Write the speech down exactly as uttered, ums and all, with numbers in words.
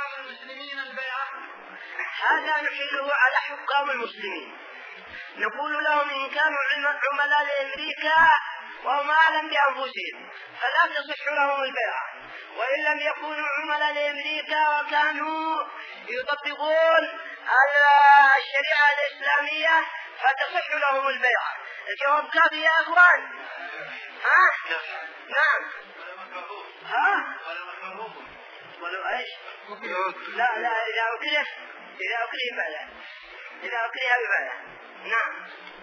المسلمين البيعة؟ هذا نحله على حكام المسلمين، نقول لهم إن كانوا عملاء لأمريكا وهم أعلم بأنفسهم فلا تصح لهم البيعة، وإن لم يكونوا عملاء لأمريكا وكانوا يطبقون الشريعة الإسلامية فتصح لهم البيعة. الجواب كافي يا أخوان؟ ها؟ نعم. ها؟ ولو ايش؟ لا لا إذا أكره إذا أكره بلا إذا أكره بلا. نعم.